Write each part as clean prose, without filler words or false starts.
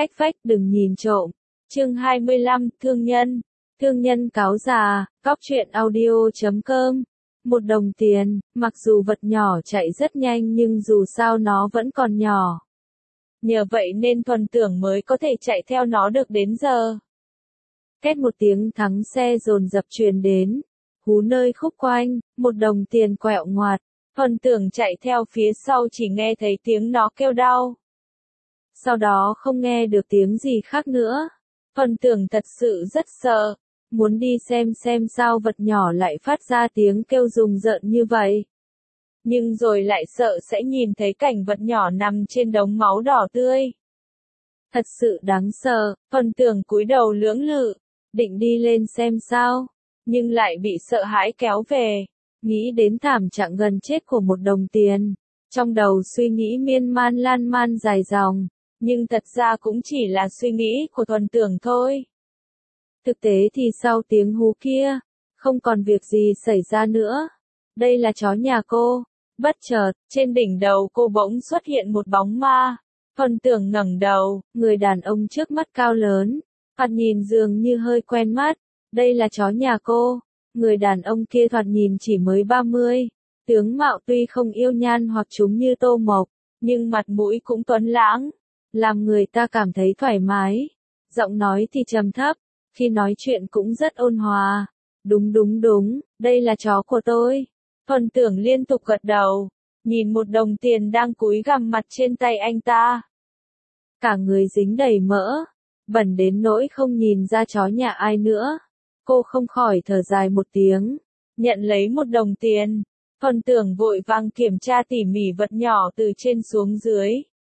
cách vách đừng nhìn trộm. Chương 25, Thương nhân cáo già, cóc truyện audio.com. Một đồng tiền, mặc dù vật nhỏ chạy rất nhanh nhưng dù sao nó vẫn còn nhỏ. Nhờ vậy nên Thuần Tưởng mới có thể chạy theo nó được đến giờ. Két một tiếng thắng xe dồn dập truyền đến. Hú nơi khúc quanh, một đồng tiền quẹo ngoặt. Thuần Tưởng chạy theo phía sau chỉ nghe thấy tiếng nó kêu đau. Sau đó không nghe được tiếng gì khác nữa. Thuần Tưởng thật sự rất sợ. Muốn đi xem sao vật nhỏ lại phát ra tiếng kêu rùng rợn như vậy. Nhưng rồi lại sợ sẽ nhìn thấy cảnh vật nhỏ nằm trên đống máu đỏ tươi. Thật sự đáng sợ, Thuần Tưởng cúi đầu lưỡng lự, định đi lên xem sao, nhưng lại bị sợ hãi kéo về. Nghĩ đến thảm trạng gần chết của một đồng tiền, trong đầu suy nghĩ miên man lan man dài dòng, nhưng thật ra cũng chỉ là suy nghĩ của Thuần Tưởng thôi. Thực tế thì sau tiếng hú kia, không còn việc gì xảy ra nữa. Đây là chó nhà cô. Bất chợt, trên đỉnh đầu cô bỗng xuất hiện một bóng ma. Thuần Tưởng ngẩng đầu, người đàn ông trước mắt cao lớn, thoạt nhìn dường như hơi quen mắt. Đây là chó nhà cô. Người đàn ông kia thoạt nhìn chỉ mới 30. Tướng mạo tuy không yêu nhan hoặc trúng như Tô Mộc, nhưng mặt mũi cũng tuấn lãng, làm người ta cảm thấy thoải mái. Giọng nói thì trầm thấp, khi nói chuyện cũng rất ôn hòa. Đúng, đây là chó của tôi. Thuần Tưởng liên tục gật đầu, nhìn một đồng tiền đang cúi gằm mặt trên tay anh ta. Cả người dính đầy mỡ, bẩn đến nỗi không nhìn ra chó nhà ai nữa. Cô không khỏi thở dài một tiếng, nhận lấy một đồng tiền. Thuần Tưởng vội vàng kiểm tra tỉ mỉ vật nhỏ từ trên xuống dưới.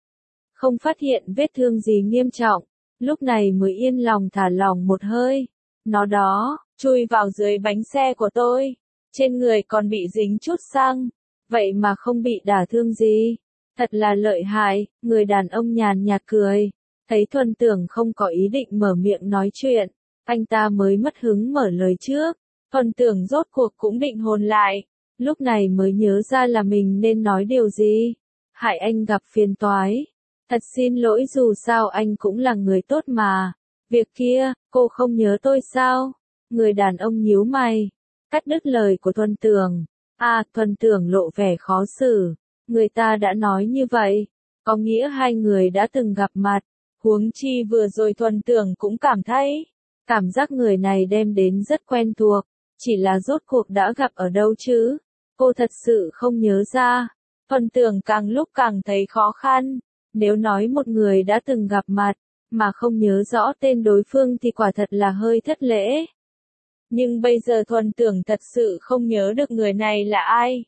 Không phát hiện vết thương gì nghiêm trọng, lúc này mới yên lòng thả lỏng một hơi. Nó đó, chui vào dưới bánh xe của tôi. Trên người còn bị dính chút xăng, vậy mà không bị đả thương gì. Thật là lợi hại, người đàn ông nhàn nhạt cười. Thấy Thuần Tưởng không có ý định mở miệng nói chuyện, anh ta mới mất hứng mở lời trước. Thuần Tưởng rốt cuộc cũng định hồn lại, lúc này mới nhớ ra là mình nên nói điều gì. Hại anh gặp phiền toái. Thật xin lỗi dù sao anh cũng là người tốt mà. Việc kia, cô không nhớ tôi sao? Người đàn ông nhíu mày, cắt đứt lời của Thuần Tưởng. Thuần Tưởng lộ vẻ khó xử. Người ta đã nói như vậy, có nghĩa hai người đã từng gặp mặt. Huống chi vừa rồi Thuần Tưởng cũng cảm thấy, cảm giác người này đem đến rất quen thuộc. Chỉ là rốt cuộc đã gặp ở đâu chứ? Cô thật sự không nhớ ra. Thuần Tưởng càng lúc càng thấy khó khăn. Nếu nói một người đã từng gặp mặt, mà không nhớ rõ tên đối phương thì quả thật là hơi thất lễ. Nhưng bây giờ Thuần Tưởng thật sự không nhớ được người này là ai.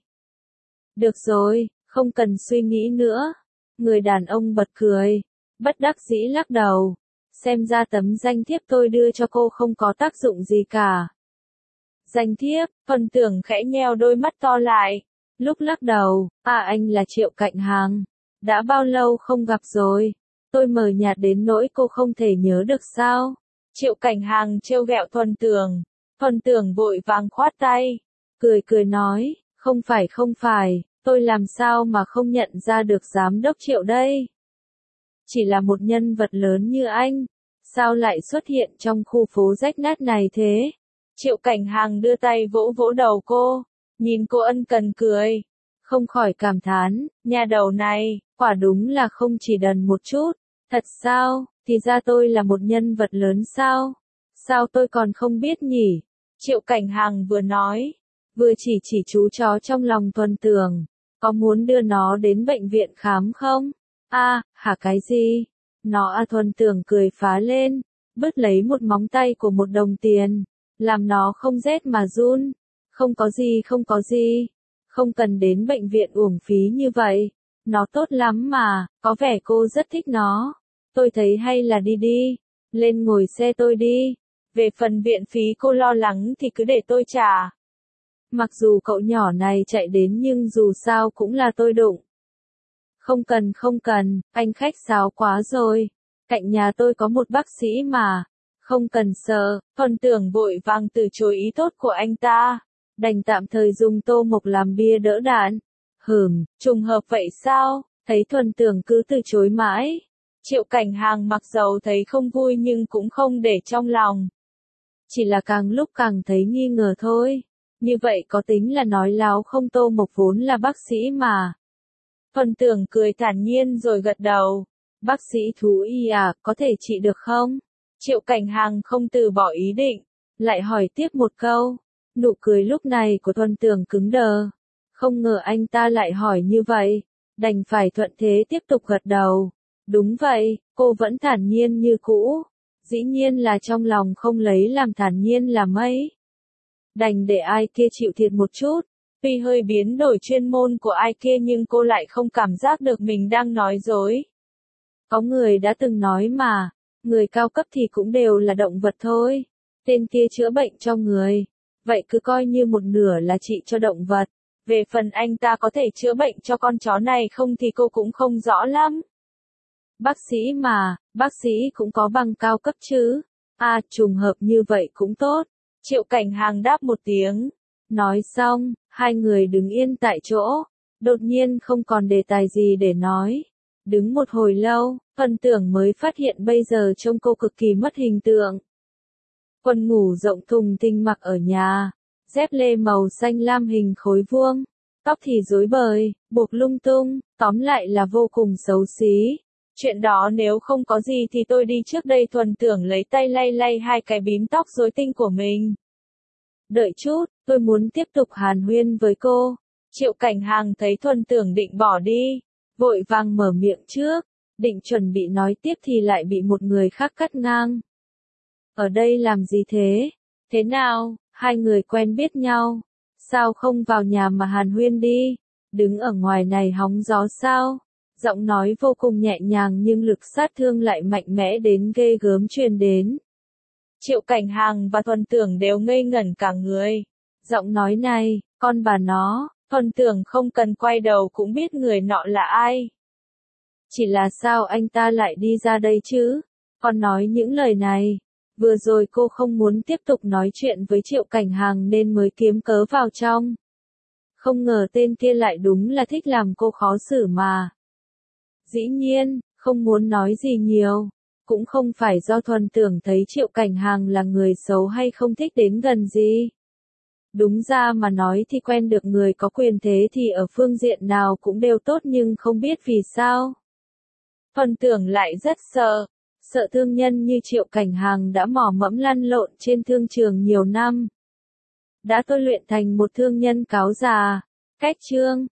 Được rồi, không cần suy nghĩ nữa. Người đàn ông bật cười, bất đắc dĩ lắc đầu. Xem ra tấm danh thiếp tôi đưa cho cô không có tác dụng gì cả. Danh thiếp, Thuần Tưởng khẽ nheo đôi mắt to lại, lúc lắc đầu, anh là Triệu Cạnh Hàng. Đã bao lâu không gặp rồi? Tôi mờ nhạt đến nỗi cô không thể nhớ được sao? Triệu Cảnh Hàng trêu ghẹo Thuần Tưởng. Thuần Tưởng vội vàng khoát tay, cười nói, không phải, tôi làm sao mà không nhận ra được giám đốc Triệu đây? Chỉ là một nhân vật lớn như anh, sao lại xuất hiện trong khu phố rách nát này thế? Triệu Cảnh Hàng đưa tay vỗ vỗ đầu cô, nhìn cô ân cần cười, không khỏi cảm thán, nhà đầu này, quả đúng là không chỉ đần một chút. Thật sao, thì ra tôi là một nhân vật lớn sao? Sao tôi còn không biết nhỉ? Triệu Cảnh Hàng vừa nói, vừa chỉ chú chó trong lòng Thuần Tưởng. Có muốn đưa nó đến bệnh viện khám không? Hả cái gì? Nó Thuần Tưởng cười phá lên, bứt lấy một móng tay của một đồng tiền, làm nó không rét mà run. Không có gì. Không cần đến bệnh viện uổng phí như vậy. Nó tốt lắm mà, có vẻ cô rất thích nó. Tôi thấy hay là đi, lên ngồi xe tôi đi. Về phần viện phí cô lo lắng thì cứ để tôi trả. Mặc dù cậu nhỏ này chạy đến nhưng dù sao cũng là tôi đụng. Không cần, anh khách sáo quá rồi. Cạnh nhà tôi có một bác sĩ mà. Không cần sợ. Thuần Tưởng vội vàng từ chối ý tốt của anh ta, đành tạm thời dùng Tô Mộc làm bia đỡ đạn. Trùng hợp vậy sao? Thấy Thuần Tưởng cứ từ chối mãi, Triệu Cảnh Hàng mặc dầu thấy không vui nhưng cũng không để trong lòng. Chỉ là càng lúc càng thấy nghi ngờ thôi. Như vậy có tính là nói láo không? Tô Mộc vốn là bác sĩ mà. Thuần Tưởng cười thản nhiên rồi gật đầu. Bác sĩ thú y à, có thể trị được không? Triệu Cảnh Hàng không từ bỏ ý định, lại hỏi tiếp một câu. Nụ cười lúc này của Thuần Tưởng cứng đờ. Không ngờ anh ta lại hỏi như vậy, đành phải thuận thế tiếp tục gật đầu. Đúng vậy, cô vẫn thản nhiên như cũ. Dĩ nhiên là trong lòng không lấy làm thản nhiên là mấy. Đành để ai kia chịu thiệt một chút. Tuy hơi biến đổi chuyên môn của ai kia nhưng cô lại không cảm giác được mình đang nói dối. Có người đã từng nói mà, người cao cấp thì cũng đều là động vật thôi. Tên kia chữa bệnh cho người, vậy cứ coi như một nửa là trị cho động vật. Về phần anh ta có thể chữa bệnh cho con chó này không thì cô cũng không rõ lắm. Bác sĩ mà, bác sĩ cũng có bằng cao cấp chứ. À, trùng hợp như vậy cũng tốt. Triệu Cảnh Hàng đáp một tiếng. Nói xong, hai người đứng yên tại chỗ. Đột nhiên không còn đề tài gì để nói. Đứng một hồi lâu, Thuần Tưởng mới phát hiện bây giờ trông cô cực kỳ mất hình tượng. Quần ngủ rộng thùng thình mặc ở nhà, dép lê màu xanh lam hình khối vuông, tóc thì rối bời, buộc lung tung, tóm lại là vô cùng xấu xí. Chuyện đó nếu không có gì thì tôi đi trước đây. Thuần Tưởng lấy tay lay lay hai cái bím tóc rối tinh của mình. Đợi chút, tôi muốn tiếp tục hàn huyên với cô. Triệu Cảnh Hàng thấy Thuần Tưởng định bỏ đi, vội vàng mở miệng trước, định chuẩn bị nói tiếp thì lại bị một người khác cắt ngang. Ở đây làm gì thế? Thế nào, hai người quen biết nhau, sao không vào nhà mà hàn huyên đi? Đứng ở ngoài này hóng gió sao? Giọng nói vô cùng nhẹ nhàng nhưng lực sát thương lại mạnh mẽ đến ghê gớm truyền đến. Triệu Cảnh Hàng và Thuần Tưởng đều ngây ngẩn cả người. Giọng nói này, con bà nó, Thuần Tưởng không cần quay đầu cũng biết người nọ là ai. Chỉ là sao anh ta lại đi ra đây chứ? Còn nói những lời này. Vừa rồi cô không muốn tiếp tục nói chuyện với Triệu Cảnh Hàng nên mới kiếm cớ vào trong. Không ngờ tên kia lại đúng là thích làm cô khó xử mà. Dĩ nhiên, không muốn nói gì nhiều. Cũng không phải do Thuần Tưởng thấy Triệu Cảnh Hàng là người xấu hay không thích đến gần gì. Đúng ra mà nói thì quen được người có quyền thế thì ở phương diện nào cũng đều tốt nhưng không biết vì sao. Thuần Tưởng lại rất sợ. Sợ thương nhân như Triệu Cảnh Hàng đã mò mẫm lăn lộn trên thương trường nhiều năm. Đã tôi luyện thành một thương nhân cáo già. Cách chương